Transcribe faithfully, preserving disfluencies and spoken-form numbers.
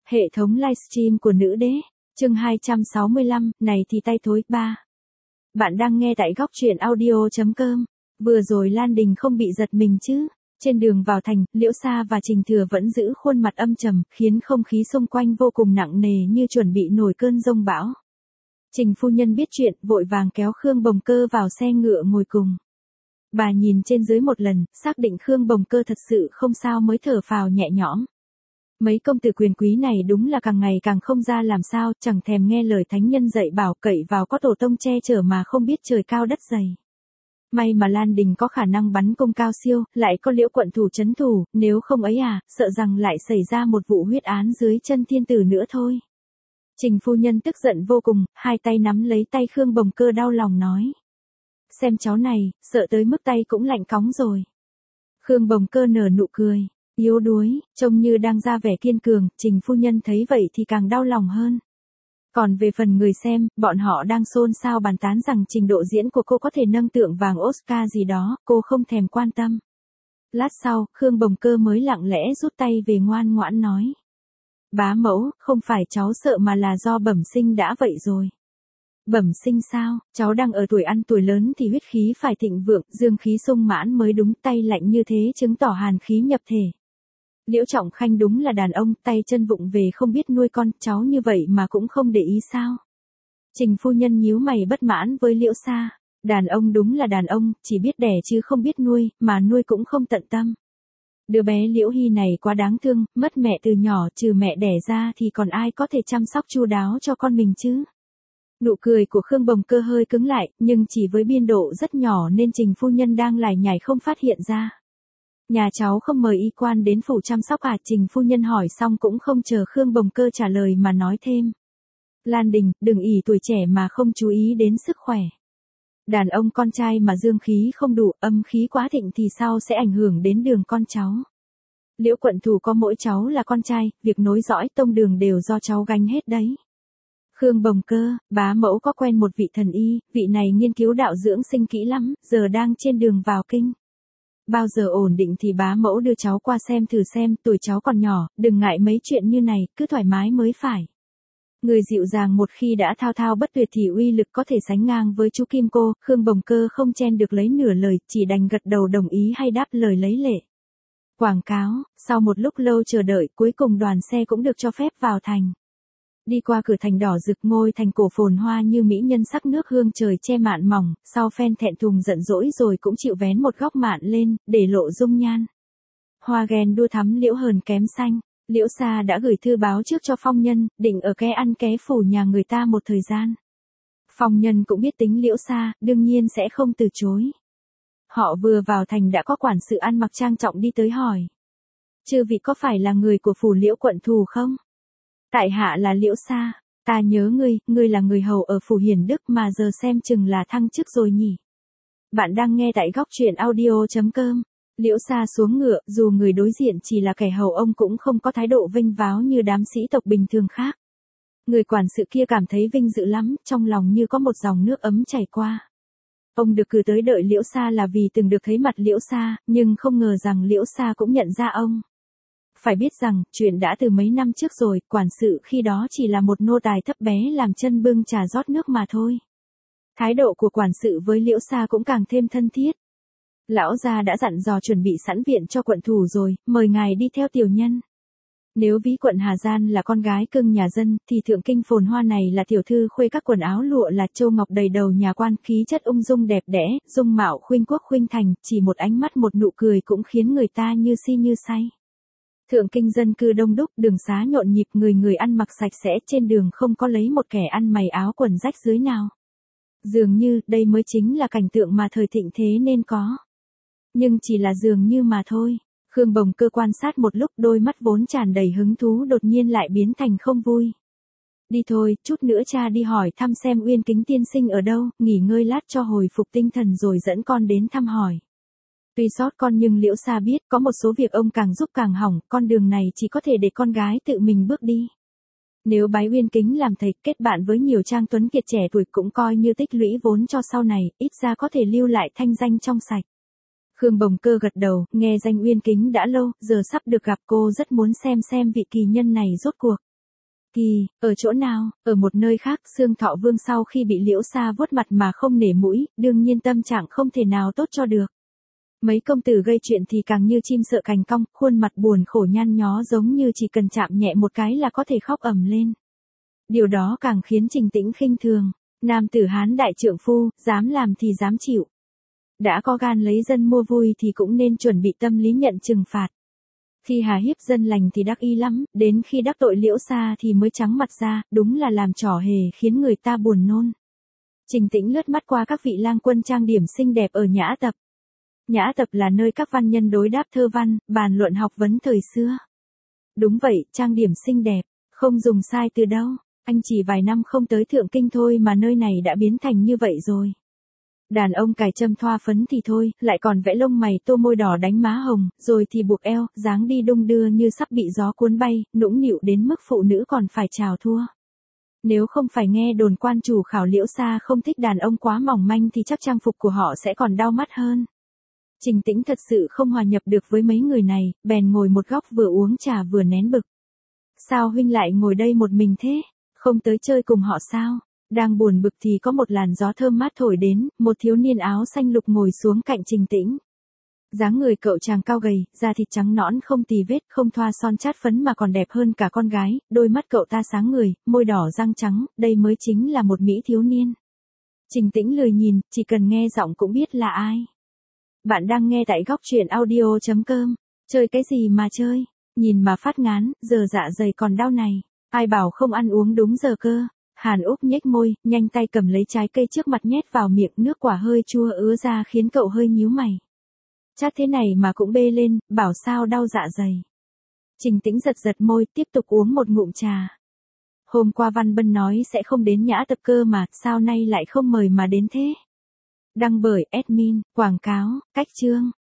Hệ thống livestream của nữ đế, chương hai trăm sáu mươi lăm, này thì tay thối, ba. Bạn đang nghe tại góc truyện audio.com. Vừa rồi Lan Đình không bị giật mình chứ? Trên đường vào thành, Liễu Sa và Trình Thừa vẫn giữ khuôn mặt âm trầm, khiến không khí xung quanh vô cùng nặng nề như chuẩn bị nổi cơn giông bão. Trình phu nhân biết chuyện, vội vàng kéo Khương Bồng Cơ vào xe ngựa ngồi cùng. Bà nhìn trên dưới một lần, xác định Khương Bồng Cơ thật sự không sao mới thở phào nhẹ nhõm. Mấy công tử quyền quý này đúng là càng ngày càng không ra làm sao, chẳng thèm nghe lời thánh nhân dạy bảo, cậy vào có tổ tông che chở mà không biết trời cao đất dày. May mà Lan Đình có khả năng bắn cung cao siêu, lại có Liễu quận thủ trấn thủ, nếu không ấy à, sợ rằng lại xảy ra một vụ huyết án dưới chân thiên tử nữa thôi. Trình phu nhân tức giận vô cùng, hai tay nắm lấy tay Khương Bồng Cơ đau lòng nói. Xem cháu này, sợ tới mức tay cũng lạnh cóng rồi. Khương Bồng Cơ nở nụ cười, yếu đuối, trông như đang ra vẻ kiên cường, Trình phu nhân thấy vậy thì càng đau lòng hơn. Còn về phần người xem, bọn họ đang xôn xao bàn tán rằng trình độ diễn của cô có thể nâng tượng vàng Oscar gì đó, cô không thèm quan tâm. Lát sau, Khương Bồng Cơ mới lặng lẽ rút tay về ngoan ngoãn nói. Bá mẫu, không phải cháu sợ mà là do bẩm sinh đã vậy rồi. Bẩm sinh sao, cháu đang ở tuổi ăn tuổi lớn thì huyết khí phải thịnh vượng, dương khí sung mãn mới đúng, tay lạnh như thế chứng tỏ hàn khí nhập thể. Liễu Trọng Khanh đúng là đàn ông, tay chân vụng về không biết nuôi con, cháu như vậy mà cũng không để ý sao. Trình phu nhân nhíu mày bất mãn với Liễu Sa, đàn ông đúng là đàn ông, chỉ biết đẻ chứ không biết nuôi, mà nuôi cũng không tận tâm. Đứa bé Liễu Hy này quá đáng thương, mất mẹ từ nhỏ, trừ mẹ đẻ ra thì còn ai có thể chăm sóc chu đáo cho con mình chứ. Nụ cười của Khương Bồng Cơ hơi cứng lại, nhưng chỉ với biên độ rất nhỏ nên Trình phu nhân đang lải nhải không phát hiện ra. Nhà cháu không mời y quan đến phủ chăm sóc à? Trình phu nhân hỏi xong cũng không chờ Khương Bồng Cơ trả lời mà nói thêm. Lan Đình, đừng ỷ tuổi trẻ mà không chú ý đến sức khỏe. Đàn ông con trai mà dương khí không đủ, âm khí quá thịnh thì sao sẽ ảnh hưởng đến đường con cháu. Liễu quận thủ có mỗi cháu là con trai, việc nối dõi tông đường đều do cháu gánh hết đấy. Khương Bồng Cơ, bá mẫu có quen một vị thần y, vị này nghiên cứu đạo dưỡng sinh kỹ lắm, giờ đang trên đường vào kinh. Bao giờ ổn định thì bá mẫu đưa cháu qua xem thử xem, tuổi cháu còn nhỏ, đừng ngại mấy chuyện như này, cứ thoải mái mới phải. Người dịu dàng một khi đã thao thao bất tuyệt thì uy lực có thể sánh ngang với chú Kim Cô, Khương Bồng Cơ không chen được lấy nửa lời, chỉ đành gật đầu đồng ý hay đáp lời lấy lệ. Quảng cáo, sau một lúc lâu chờ đợi, cuối cùng đoàn xe cũng được cho phép vào thành. Đi qua cửa thành đỏ rực, ngôi thành cổ phồn hoa như mỹ nhân sắc nước hương trời che mạn mỏng, sau phen thẹn thùng giận dỗi rồi cũng chịu vén một góc mạn lên, để lộ dung nhan. Hoa ghen đua thắm liễu hờn kém xanh, Liễu Sa đã gửi thư báo trước cho Phong Nhân, định ở ké ăn ké phủ nhà người ta một thời gian. Phong Nhân cũng biết tính Liễu Sa, đương nhiên sẽ không từ chối. Họ vừa vào thành đã có quản sự ăn mặc trang trọng đi tới hỏi. Chư vị có phải là người của phủ Liễu quận thủ không? Tại hạ là Liễu Sa, ta nhớ ngươi, ngươi là người hầu ở phủ Hiền Đức mà giờ xem chừng là thăng chức rồi nhỉ. Bạn đang nghe tại góc truyện audio.com. Liễu Sa xuống ngựa, dù người đối diện chỉ là kẻ hầu ông cũng không có thái độ vinh váo như đám sĩ tộc bình thường khác. Người quản sự kia cảm thấy vinh dự lắm, trong lòng như có một dòng nước ấm chảy qua. Ông được cử tới đợi Liễu Sa là vì từng được thấy mặt Liễu Sa, nhưng không ngờ rằng Liễu Sa cũng nhận ra ông. Phải biết rằng, chuyện đã từ mấy năm trước rồi, quản sự khi đó chỉ là một nô tài thấp bé làm chân bưng trà rót nước mà thôi. Thái độ của quản sự với Liễu Sa cũng càng thêm thân thiết. Lão gia đã dặn dò chuẩn bị sẵn viện cho quận thủ rồi, mời ngài đi theo tiểu nhân. Nếu ví quận Hà Gian là con gái cưng nhà dân, thì thượng kinh phồn hoa này là tiểu thư khuê các quần áo lụa là châu ngọc đầy đầu nhà quan, khí chất ung dung đẹp đẽ, dung mạo khuynh quốc khuynh thành, chỉ một ánh mắt một nụ cười cũng khiến người ta như si như say. Thượng kinh dân cư đông đúc, đường xá nhộn nhịp, người người ăn mặc sạch sẽ, trên đường không có lấy một kẻ ăn mày áo quần rách rưới nào. Dường như, đây mới chính là cảnh tượng mà thời thịnh thế nên có. Nhưng chỉ là dường như mà thôi. Khương Bồng Cơ quan sát một lúc, đôi mắt vốn tràn đầy hứng thú đột nhiên lại biến thành không vui. Đi thôi, chút nữa cha đi hỏi thăm xem Uyên Kính tiên sinh ở đâu, nghỉ ngơi lát cho hồi phục tinh thần rồi dẫn con đến thăm hỏi. Tuy sót con nhưng Liễu Sa biết có một số việc ông càng giúp càng hỏng, con đường này chỉ có thể để con gái tự mình bước đi. Nếu bái Uyên Kính làm thầy, kết bạn với nhiều trang tuấn kiệt trẻ tuổi cũng coi như tích lũy vốn cho sau này, ít ra có thể lưu lại thanh danh trong sạch. Khương Bồng Cơ gật đầu, nghe danh Uyên Kính đã lâu, giờ sắp được gặp cô rất muốn xem xem vị kỳ nhân này rốt cuộc. Kỳ, ở chỗ nào, ở một nơi khác, Xương Thọ Vương sau khi bị Liễu Sa vuốt mặt mà không nể mũi, đương nhiên tâm trạng không thể nào tốt cho được. Mấy công tử gây chuyện thì càng như chim sợ cành cong, khuôn mặt buồn khổ nhăn nhó giống như chỉ cần chạm nhẹ một cái là có thể khóc ầm lên. Điều đó càng khiến Trình Tĩnh khinh thường. Nam tử Hán đại trượng phu, dám làm thì dám chịu. Đã có gan lấy dân mua vui thì cũng nên chuẩn bị tâm lý nhận trừng phạt. Khi hà hiếp dân lành thì đắc ý lắm, đến khi đắc tội Liễu Sa thì mới trắng mặt ra, đúng là làm trò hề khiến người ta buồn nôn. Trình Tĩnh lướt mắt qua các vị lang quân trang điểm xinh đẹp ở nhã tập. Nhã tập là nơi các văn nhân đối đáp thơ văn, bàn luận học vấn thời xưa. Đúng vậy, trang điểm xinh đẹp, không dùng sai từ đâu. Anh chỉ vài năm không tới Thượng Kinh thôi mà nơi này đã biến thành như vậy rồi. Đàn ông cài châm thoa phấn thì thôi, lại còn vẽ lông mày tô môi đỏ đánh má hồng, rồi thì buộc eo, dáng đi đung đưa như sắp bị gió cuốn bay, nũng nịu đến mức phụ nữ còn phải chào thua. Nếu không phải nghe đồn quan chủ khảo Liễu Sa không thích đàn ông quá mỏng manh thì chắc trang phục của họ sẽ còn đau mắt hơn. Trình Tĩnh thật sự không hòa nhập được với mấy người này, bèn ngồi một góc vừa uống trà vừa nén bực. Sao huynh lại ngồi đây một mình thế? Không tới chơi cùng họ sao? Đang buồn bực thì có một làn gió thơm mát thổi đến, một thiếu niên áo xanh lục ngồi xuống cạnh Trình Tĩnh. Dáng người cậu chàng cao gầy, da thịt trắng nõn không tì vết, không thoa son chát phấn mà còn đẹp hơn cả con gái, đôi mắt cậu ta sáng người, môi đỏ răng trắng, đây mới chính là một mỹ thiếu niên. Trình Tĩnh lười nhìn, chỉ cần nghe giọng cũng biết là ai. Bạn đang nghe tại góc truyện audio chấm com. Chơi cái gì mà chơi? Nhìn mà phát ngán, giờ dạ dày còn đau này. Ai bảo không ăn uống đúng giờ cơ? Hàn Úc nhếch môi, nhanh tay cầm lấy trái cây trước mặt nhét vào miệng, nước quả hơi chua ứa ra khiến cậu hơi nhíu mày. Chát thế này mà cũng bê lên, bảo sao đau dạ dày. Trình Tĩnh giật giật môi, tiếp tục uống một ngụm trà. Hôm qua Văn Bân nói sẽ không đến nhã tập cơ mà, sao nay lại không mời mà đến thế? Đăng bởi admin, quảng cáo, cách chương.